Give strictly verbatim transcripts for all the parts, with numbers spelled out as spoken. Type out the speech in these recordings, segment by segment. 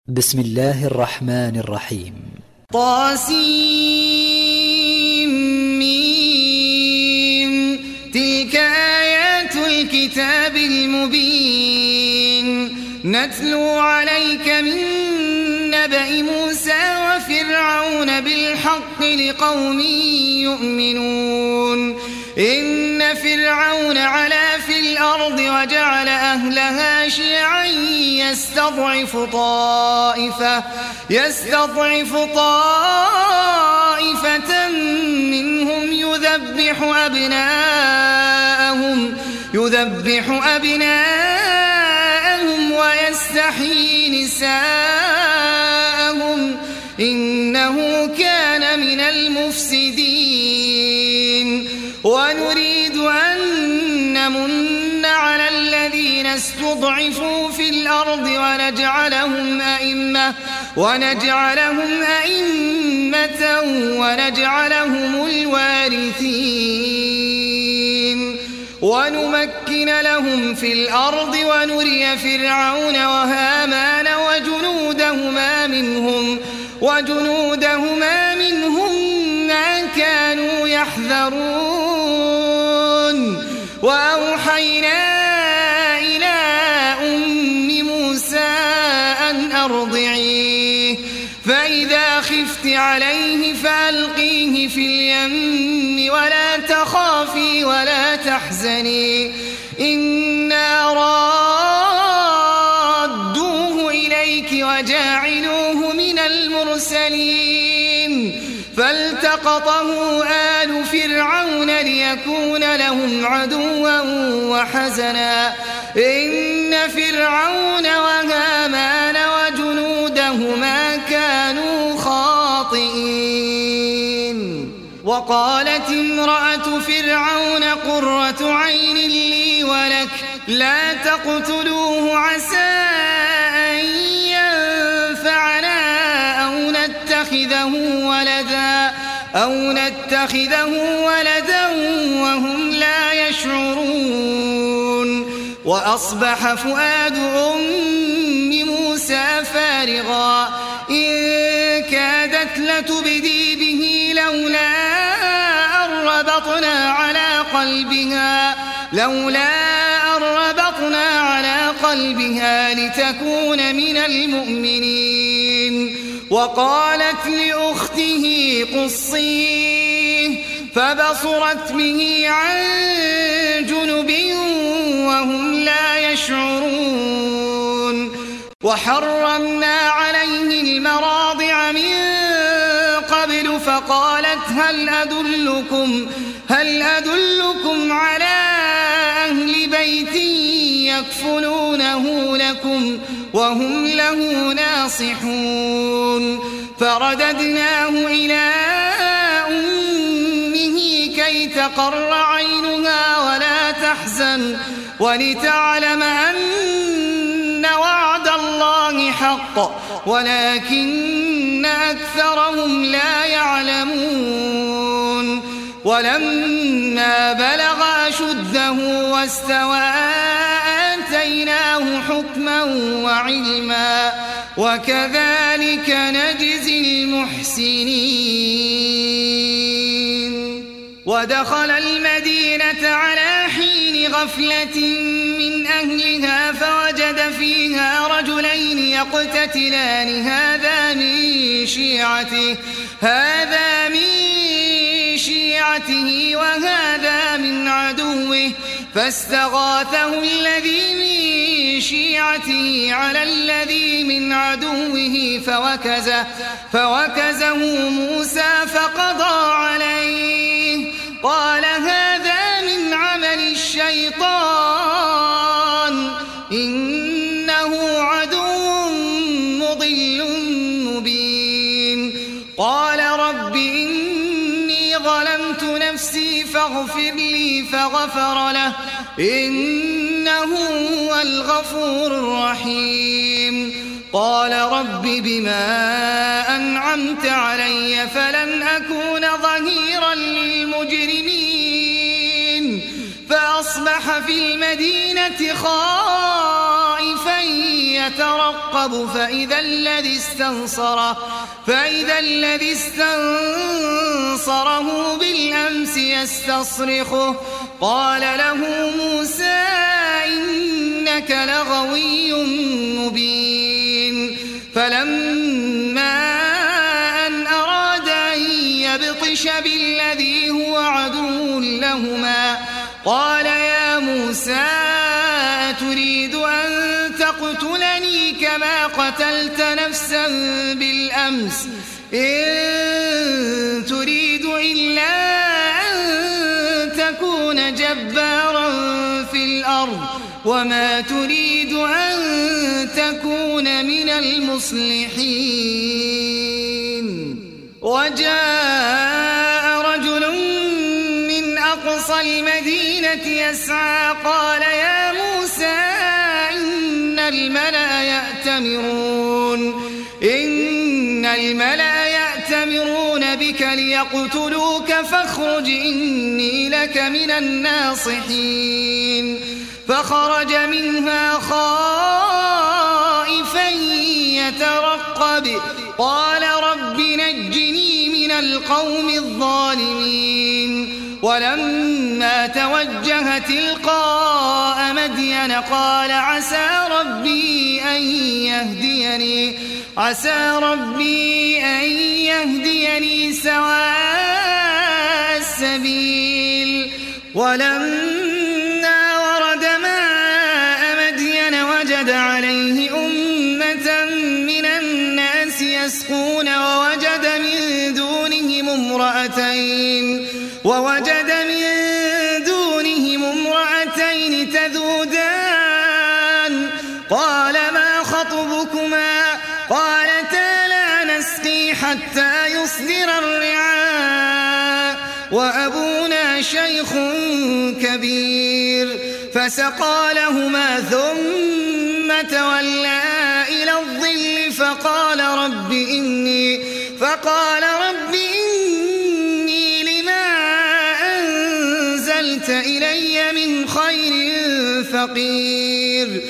بسم الله الرحمن الرحيم. طاسيم تلك آيات الكتاب المبين نتلو عليك من نبأ موسى وفرعون بالحق لقوم يؤمنون إن فرعون علا في الأرض وجعل أهلها شيعا يستضعف طائفة يستضعف طائفة منهم يذبح أبناءهم يذبح أبناءهم ويستحيي نساءهم إنه كان من المفسدين ونريد أن نمن على الذين استضعفوا في الأرض ونجعلهم أئمة ونجعلهم أئمة ونجعلهم الوارثين ونمكن لهم في الأرض ونري فرعون وهامان وجنودهما منهم وجنودهما منهم ما كانوا يحذرون وأوحينا إلى أم موسى أن أرضعيه فإذا خفت عليه فألقيه في اليم ولا تخافي ولا تحزني إنا رادوه إليك وجاعلوه من المرسلين فالتقطه آل فرعون ليكون لهم عدوا وحزنا إن فرعون وهامان وجنودهما كانوا خاطئين وقالت امرأة فرعون قرة عين لي ولك لا تقتلوه عسى أن ينفعنا أو نتخذه ولدا أو نتخذه ولدا وهم لا يشعرون وأصبح فؤاد أم موسى فارغا إن كادت لتبدي به لولا أن ربطنا على قلبها لولا أن ربطنا على قلبها لتكون من المؤمنين وقالت لأخته قصيه فبصرت به عن جنب وهم لا يشعرون وحرمنا عليه المراضع من قبل فقالت هل أدلكم هل أدلكم على أهل بيت يكفلونه لكم وهم له ناصحون فرددناه إلى أمه كي تقر عينها ولا تحزن ولتعلم أن وعد الله حق ولكن أكثرهم لا يعلمون ولما بلغ أشده واستوى آتيناه حكما وعلما وكذلك نجزي المحسنين ودخل المدينة على حين غفلة من أهلها فوجد فيها رجلين يقتتلان هذا من شيعته هذا من شيعته وهذا من عدوه فاستغاثه الذي من شيعته على الذي من عدوه فوكزه, فوكزه موسى فقضى عليه قال هذا من عمل الشيطان إنه عدو مضل مبين قال رب إني ظلمت نفسي فاغفر لي فغفر له إنه هو الغفور الرحيم قال رب بما أنعمت علي فلن أكون ظهيرا للمجرمين فأصبح في المدينة خائفا يترقب فإذا الذي استنصره فإذا الذي استنصره بالأمس يستصرخه قال له موسى إنك لغوي مبين فلما أن أراد أن يبطش بالذي هو عدو لهما قال يا موسى أتريد أن تقتلني كما قتلت نفسا بالأمس إن تريد إلا أن تكون جبارا في الأرض وما تريد أن تكون من المصلحين وجاء رجل من أقصى المدينة يسعى قال يا موسى إن الملأ يأتمرون إن الملأ يأتمرون بك ليقتلوك فاخرج إني لك من الناصحين فخرج منها خائفا يترقب قال رب نجني من القوم الظالمين ولما توجه تلقاء مدين قال عسى ربي أن يهديني عسى ربي أن يهديني سواء السبيل ولما ورد ماء مدين وجد عليه أمة من الناس يسقون ووجد من دونهم امرأتين ووجد من دونهم امرأتين تذودان قال ما خطبكما قالتا لا نسقي حتى يصدر الرعاء وأبونا شيخ كبير فسقى لهما ثم تولى إلى الظل فقال رب إني فقال رب إني لما أنزلت إلي من خير فقير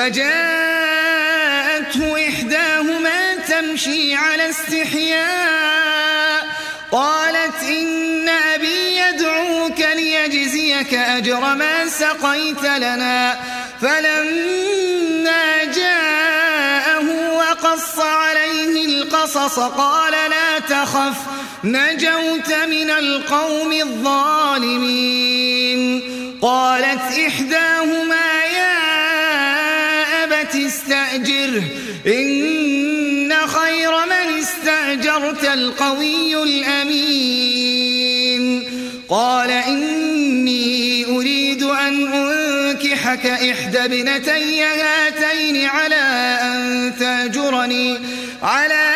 فجاءته إحداهما تمشي على استحياء قالت إن أبي يدعوك ليجزيك أجر ما سقيت لنا فلما جاءه وقص عليه القصص قال لا تخف نجوت من القوم الظالمين قالت إحداهما يا أبت استأجره إن خير من استأجرت القوي الأمين قال إني أريد أن أنكحك إحدى ابنتي هاتين على أن تأجرني على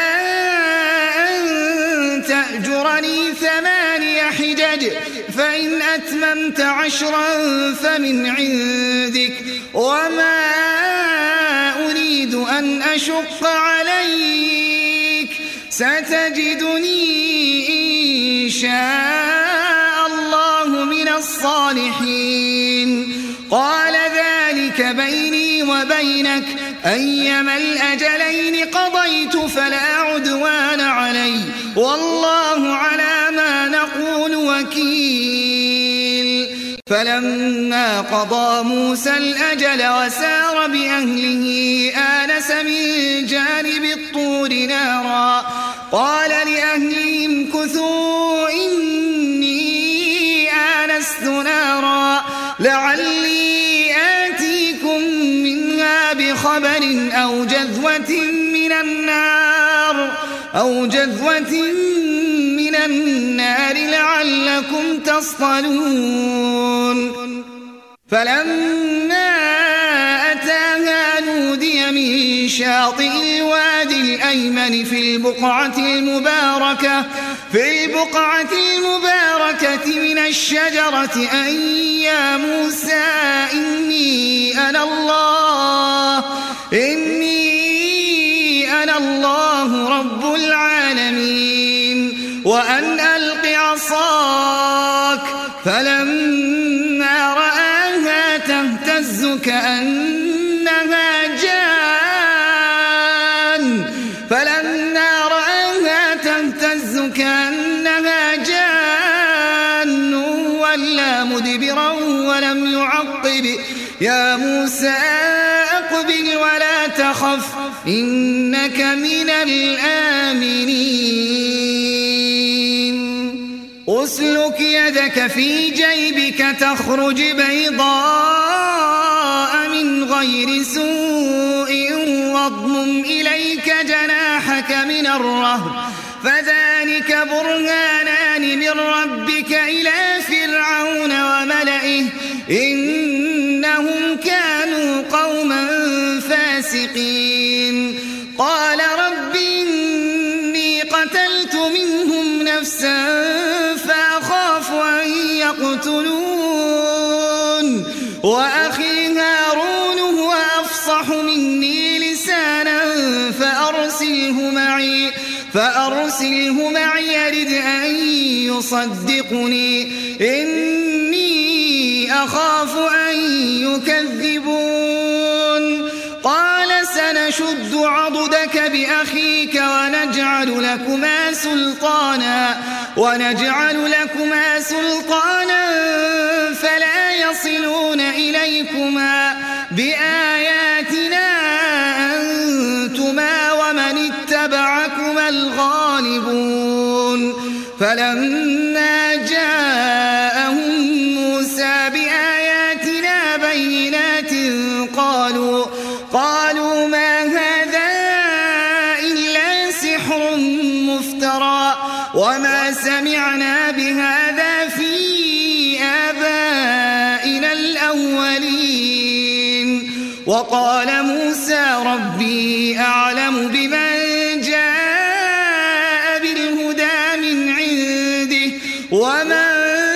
أن تأجرني ثماني حجج فإن أتممت عشرا فمن عندك وما أريد أن أشق عليك ستجدني إن شاء الله من الصالحين قال ذلك بيني وبينك أيما الأجلين قضيت فلا عدوان علي والله على ما نقول وكيل فلما قضى موسى الأجل وسار بأهله آنس من جانب الطور نارا قال لأهلهم كثوا إني آنست نارا لعلي آتيكم منها بخبر أو جذوة من النار أو جذوة من النار لعلكم تصطلون فلما أتاها نودي من شاطئ الوادي الأيمن في البقعة المباركة في البقعة المباركة من الشجرة أن يا موسى إني أنا الله إني أنا الله رب العالمين وأن ألق عصاك فلما رآها تهتز كأنها جاءت فلما رآها تهتز كأنها جان ولا مدبرا ولم يعقب يا موسى أقبل ولا تخف إنك من الآمنين أسلك يدك في جيبك تخرج بيضاء من غير سوء واضمم إليك جناحك من الرهب فذلك برهانان من ربك إلى فرعون وملئه إنهم كانوا قوما فاسقين قال رب إني قتلت منهم نفسا فأخاف أن يقتلون وأخي هارون هو أفصح مني لسانا فأرسله معي فأرسله معي يرد أن يصدقني إني أخاف أن يكذبون قال سنشد عضدك بأخيك ونجعل لكما سلطانا ونجعل لكما سلطانا فلا يصلون إليكما بآياتنا أنتما ومن اتبعكما الغالبون فلما جاءهم موسى بآياتنا بينات قالوا قالوا ما هذا إلا سحر مفترى وما سمعنا بهذا في آبائنا الأولين وقال موسى ربي أعلم بمن جاء بالهدى من عنده ومن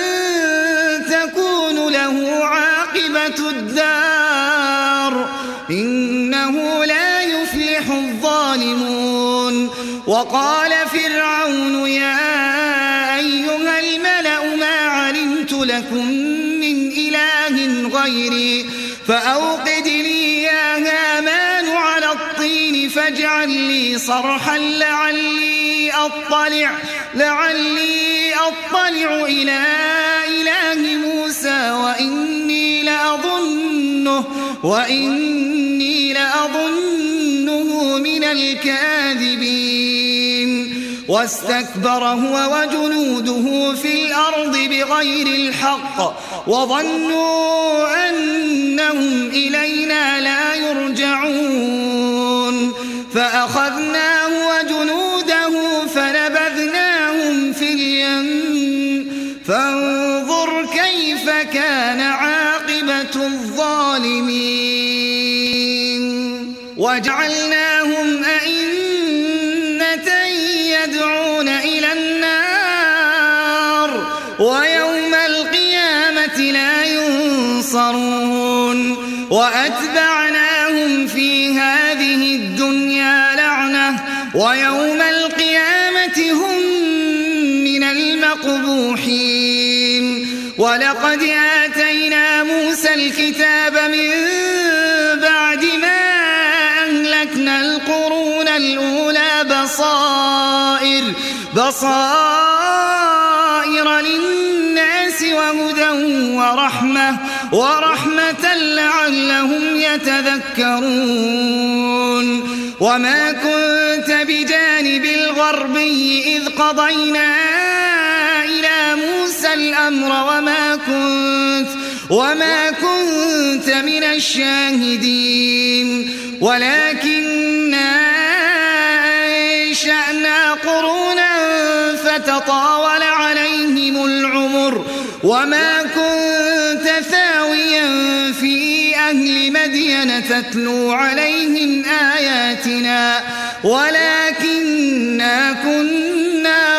تكون له عاقبة الدار إنه لا يفلح الظالمون وقال فرعون يا أيها الملأ ما علمت لكم من إله غيري فأوقد لي يا هامان على الطين فاجعل لي صرحا لعلي أطلع لعلي أطلع إلى إله موسى وإني لأظنه وإني لأظنه من الكاذبين واستكبر هو وجنوده في الأرض بغير الحق وظنوا أنهم إلينا لا يرجعون فأخذناه وجنوده فنبذناهم في اليم فانظر كيف كان عاقبة الظالمين وجعلناهم أئمة يدعون إلى النار ويوم القيامة لا ينصرون وأتبعناهم في هذه الدنيا لعنة ويوم القيامة هم من المقبوحين ولقد آتينا موسى الكتاب من بعد ما أهلكنا القرون الأولى بصائر بصائر للناس وهدى ورحمة ورحمة لعلهم يتذكرون وما كنت بجانب الغربي إذ قضينا إلى موسى الأمر وما كنت وما كنت من الشاهدين ولكننا أنشأنا قرونا فتطاول عليهم العمر وما كنت ثاويا في أهل مدين تتلو عليهم آياتنا ولكننا كنا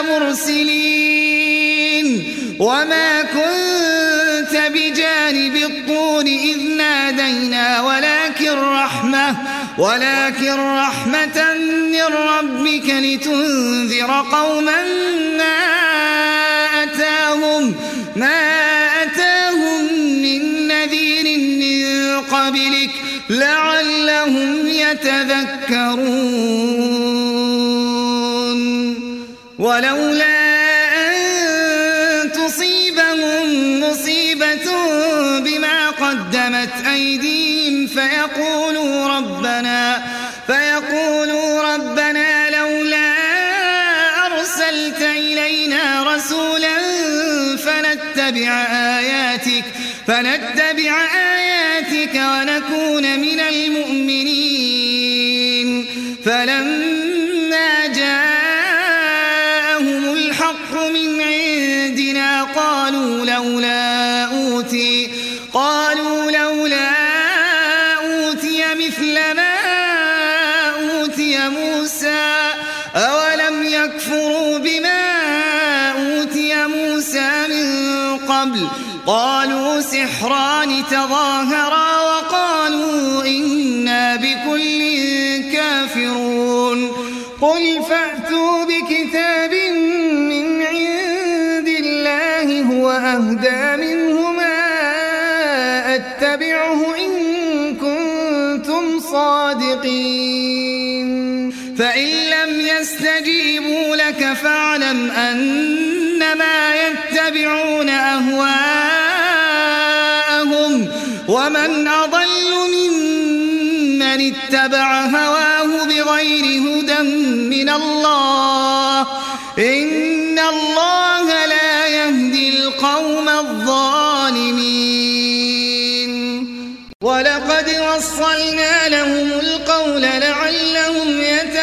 مرسلين وما كنت بجانب الطور إذ نادينا ولكن رحمة ولكن رحمة من ربك لتنذر قوما ما أتاهم ما أتاهم من نذير من قبلك لعلهم يتذكرون ولولا أن تصيبهم مصيبة بما قدمت أيديهم فيقولوا ربنا فيقولوا ربنا لولا أرسلت إلينا رسولا فنتبع آياتك فنتبع آياتك ونكون من المؤمنين. فلما جاءهم الحق من عندنا قالوا لولا أوتي قالوا لولا أوتي مثل ما أوتي موسى أولم يكفروا بما أوتي موسى من قبل قالوا سحران تظاهرا وقالوا إنا بكل كافرون. قل فأتوا بكتاب من عند الله هو أهدى منهما أتبعه إن كنتم صادقين. فإن لم يستجيبوا لك فاعلم أنما يتبعون أهواءهم ومن أضل ممن اتبع هواه بغير هدى من الله إن الله لا يهدي القوم الظالمين. ولقد وصلنا لهم القول لعلهم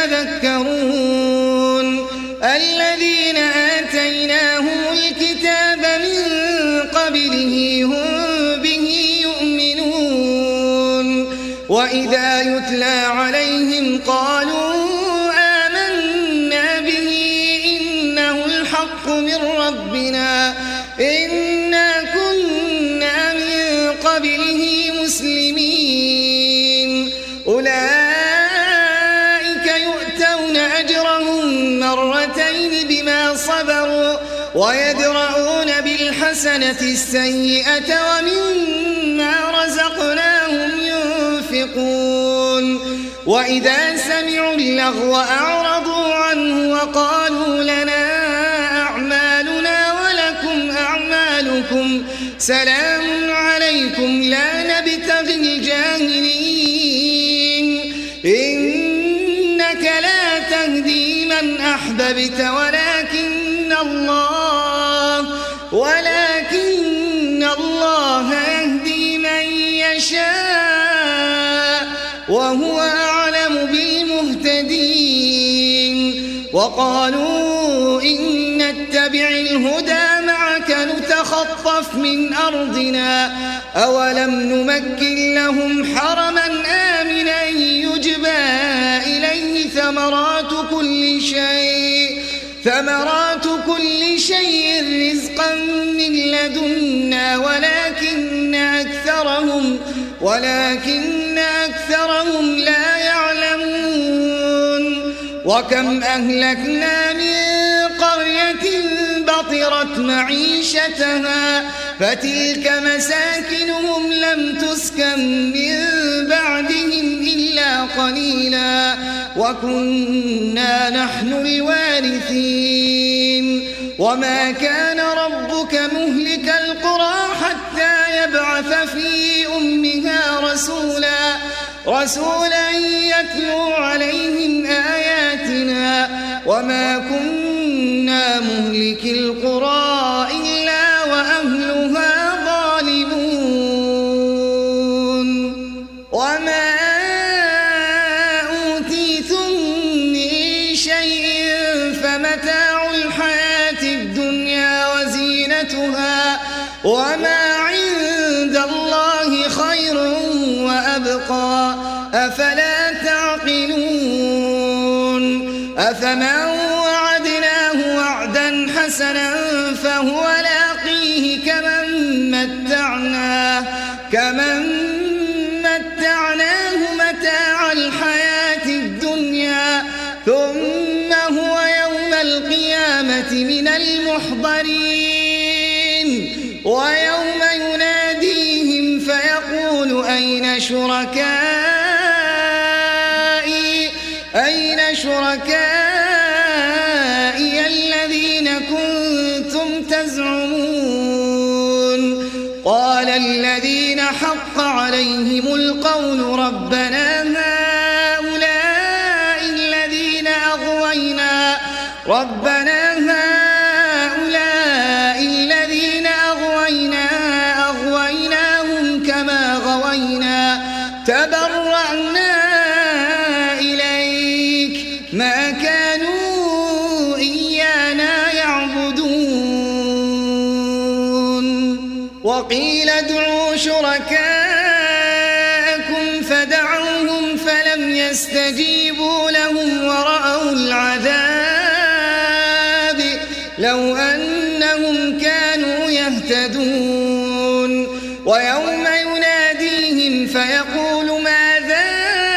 يتذكرون. الذين آتيناهم الكتاب من قبله هم به يؤمنون وإذا يتلى عليهم قالوا آمنا به إنه الحق من ربنا إنا كنا من قبله مسلمين. أولئك يؤتون أجرهم مرتين بما صبروا ويدرؤون بالحسنة السيئة ومما رزقناهم ينفقون. وإذا سمعوا اللغو أعرضوا عنه وقالوا لنا أعمالنا ولكم أعمالكم سلام عليكم لا نبتغي الجاهلين إنك لا تهدي من أحببت ولكن الله ولكن الله يهدي من يشاء وهو أعلم بالمهتدين. وقالوا إن نتبع الهدى معك نتخطف من أرضنا أولم نمكن لهم حرما آمنا يجبى إليه ثمرات كل شيء ثمرات كل شيء رزقا من لدنا ولكن أكثرهم ولكن أكثرهم لا يعلمون. وكم أهلكنا من قرية بطرت معيشتها فتلك مساكنهم لم تسكن من بعدهم إلا قليلا وكنا نحن الوارثين. وما كان ربك مهلك القرى حتى يبعث في أمها رسولا رسولا يتلو عليهم آياتنا وما كنا مهلك القرى إلا وأهلها ظالمون. وما أوتيتم من شيء فمتاع الحياة الدنيا وزينتها وما عند الله خير وأبقى أفلا تعقلون. أفمن وعدناه وعدا حسنا فهو لاقيه كمن متعناه كمن متعناه متاع الحياة الدنيا ثم هو يوم القيامة من المحضرين. ويوم يناديهم فيقول أين شركائي أين شركائي عليهم القول ربنا هؤلاء الذين أغوينا ربنا هؤلاء الذين أغوينا أغويناهم كما غوينا تبرأنا إليك ما كانوا إيانا يعبدون وقيل ادعوا شركاءكم فدعوهم فلم يستجيبوا لهم ورأوا العذاب لو أنهم كانوا يهتدون ويوم يناديهم فيقول ماذا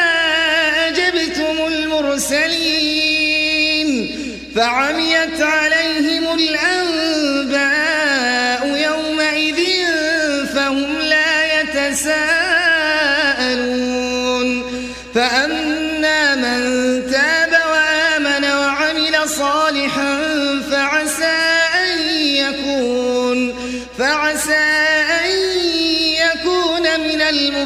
أجبتم المرسلين فعميت عليهم الأنباء يومئذ فهم لا يتساءلون فأما من تاب وآمن وعمل صالحا فعسى أن يكون فعسى أن يكون من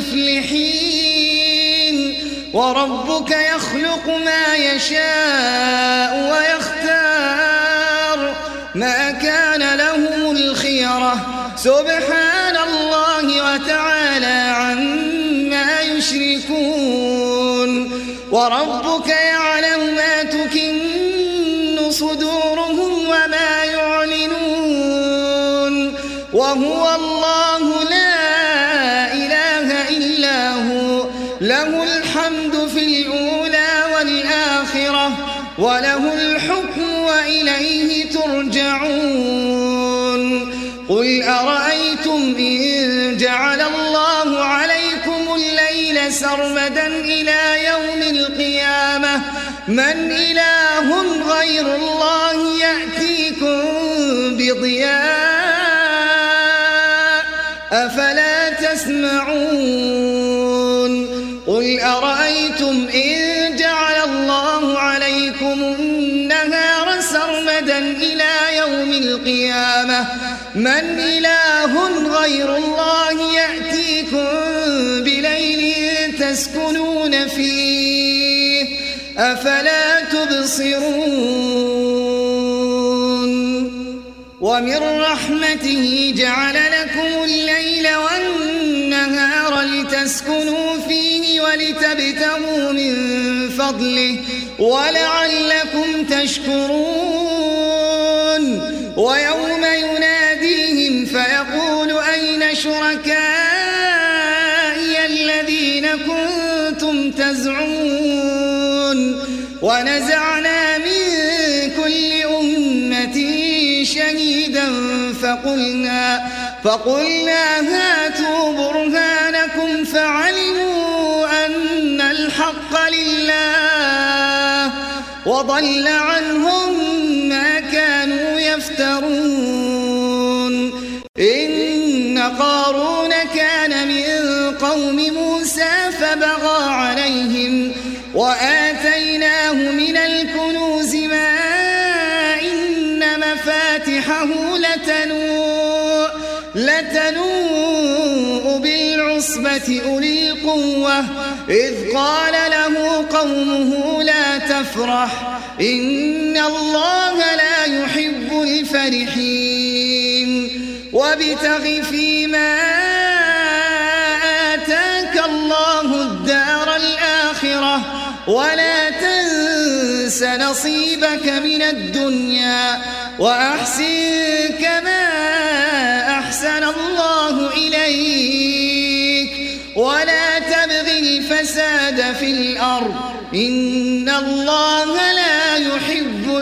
المفلحين وربك يخلق ما يشاء ويختار ما كان لهم الخيرة سبحان الله وتعالى عما يشركون وربك يعلم ما تكن صدورهم وما يعلنون وهو الله لا إله إلا هو له الحمد في الأولى والآخرة وله الحكم وإليه ترجعون قل أرأيتم إن جعل الله عليكم الليل سرمدا إلى يوم القيامة من إله غير الله يأتيكم بضياء أفلا تسمعون قل أرأيتم إن جعل الله عليكم النهار سرمدا إلى يوم القيامة من إله غير الله يأتيكم بليل تسكنون فيه أفلا تبصرون ومن رحمته جعل لكم الليل والنهار لتسكنوا فيه ولتبتغوا من فضله ولعلكم تشكرون ويوم يناديهم فيقول أين شركائي الذين كنتم تزعمون ونزعنا من كل أمة شهيدا فقلنا, فقلنا هاتوا برهانكم فعلموا أن الحق لله وضل عنهم ما كانوا يفترون إن قارون كان من قوم موسى فبغى عليهم وآتيناه من الكنوز ما إن مفاتحه لتنوء, لتنوء بالعصبة أولي القوة إذ قال له قومه لا تفرح إن الله لا يحب الفرحين وابتغ فيما آتاك الله الدار الآخرة ولا تنس نصيبك من الدنيا وأحسن كما أحسن الله إليك ولا تبغ الفساد في الأرض إن الله لا يحب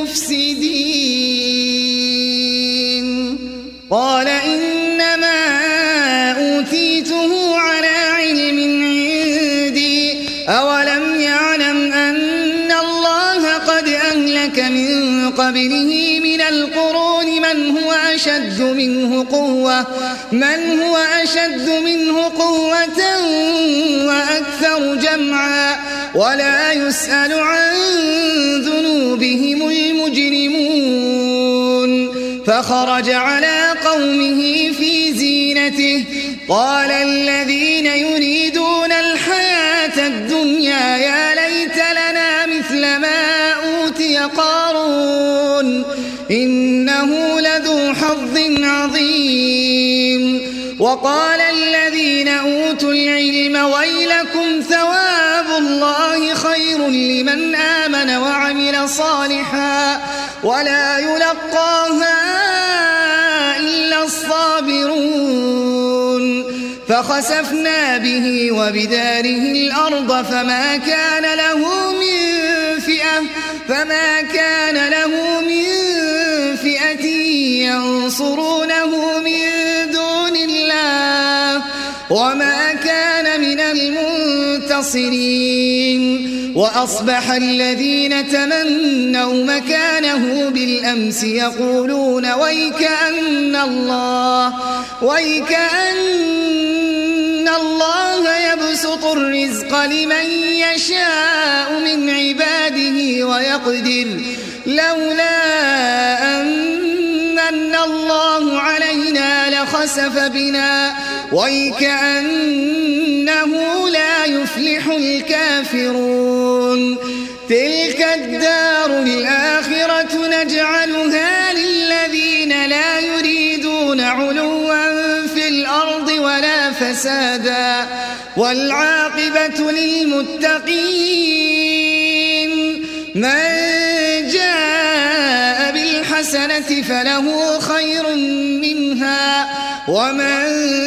المفسدين قال إنما أوتيته على علم عندي أولم يعلم أن الله قد أهلك من قبله من القرون من هو أشد منه قوة من هو أشد منه قوة وأكثر جمعا ولا يسأل عن ذنوبهم المجرمون فخرج على قومه قومه في زينته قال الذين يريدون الحياة الدنيا يا ليت لنا مثل ما أوتي قارون إنه لذو حظ عظيم. وقال الذين أوتوا العلم ويلكم ثواب الله خير لمن آمن وعمل صالحا ولا يلقاها إلا الصابرون. فخسفنا به وبداره الأرض فما كان له من فئة فما كان له من فئة ينصرونه من دون الله وما كان من المنتصرين. وأصبح الذين تمنوا مكانه بالأمس يقولون ويكأن الله ويكأن الله يبسط الرزق لمن يشاء من عباده ويقدر لولا أن الله علينا لخسف بنا ويكأنه لا يفلح الكافرون. تلك الدار الآخرة نجعلها للذين لا يريدون علوا في الأرض ولا فسادا والعاقبة للمتقين. من جاء بالحسنة فله خير منها ومن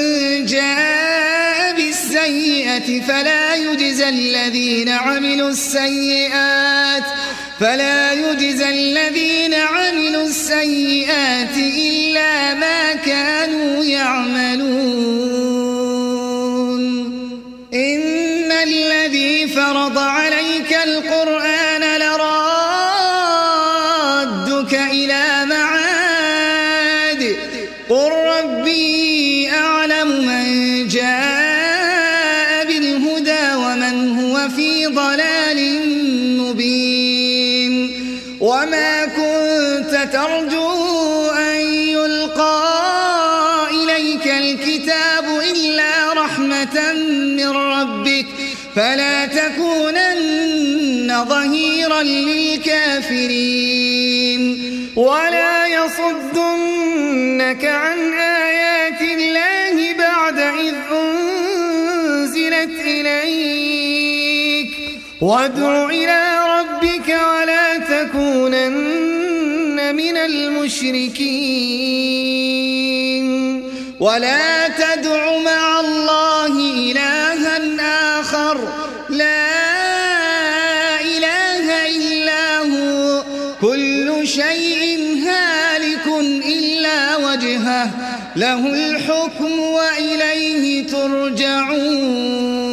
جاء بالسيئة فلا يجزى الذين عملوا السيئات فلا يجزى الذين عملوا السيئات إلا ما كانوا يعملون. إن الذي فرض عليك القرآن لرادك إلى معاد قل ربي أعلم من جاء بالهدى ومن هو في ضلال مبين. وما كنت ترجو أن يلقى إليك الكتاب إلا رحمة من ربك فلا تكونن ظهيرا للكافرين. ولا يصدنك عن آيات الله بعد إذ أنزلت إليك وادع إلى ربك ولا تكونن من المشركين. ولا تدع مع الله إلها آخر لا إله إلا هو كل شيء هالك إلا وجهه له الحكم وإليه ترجعون.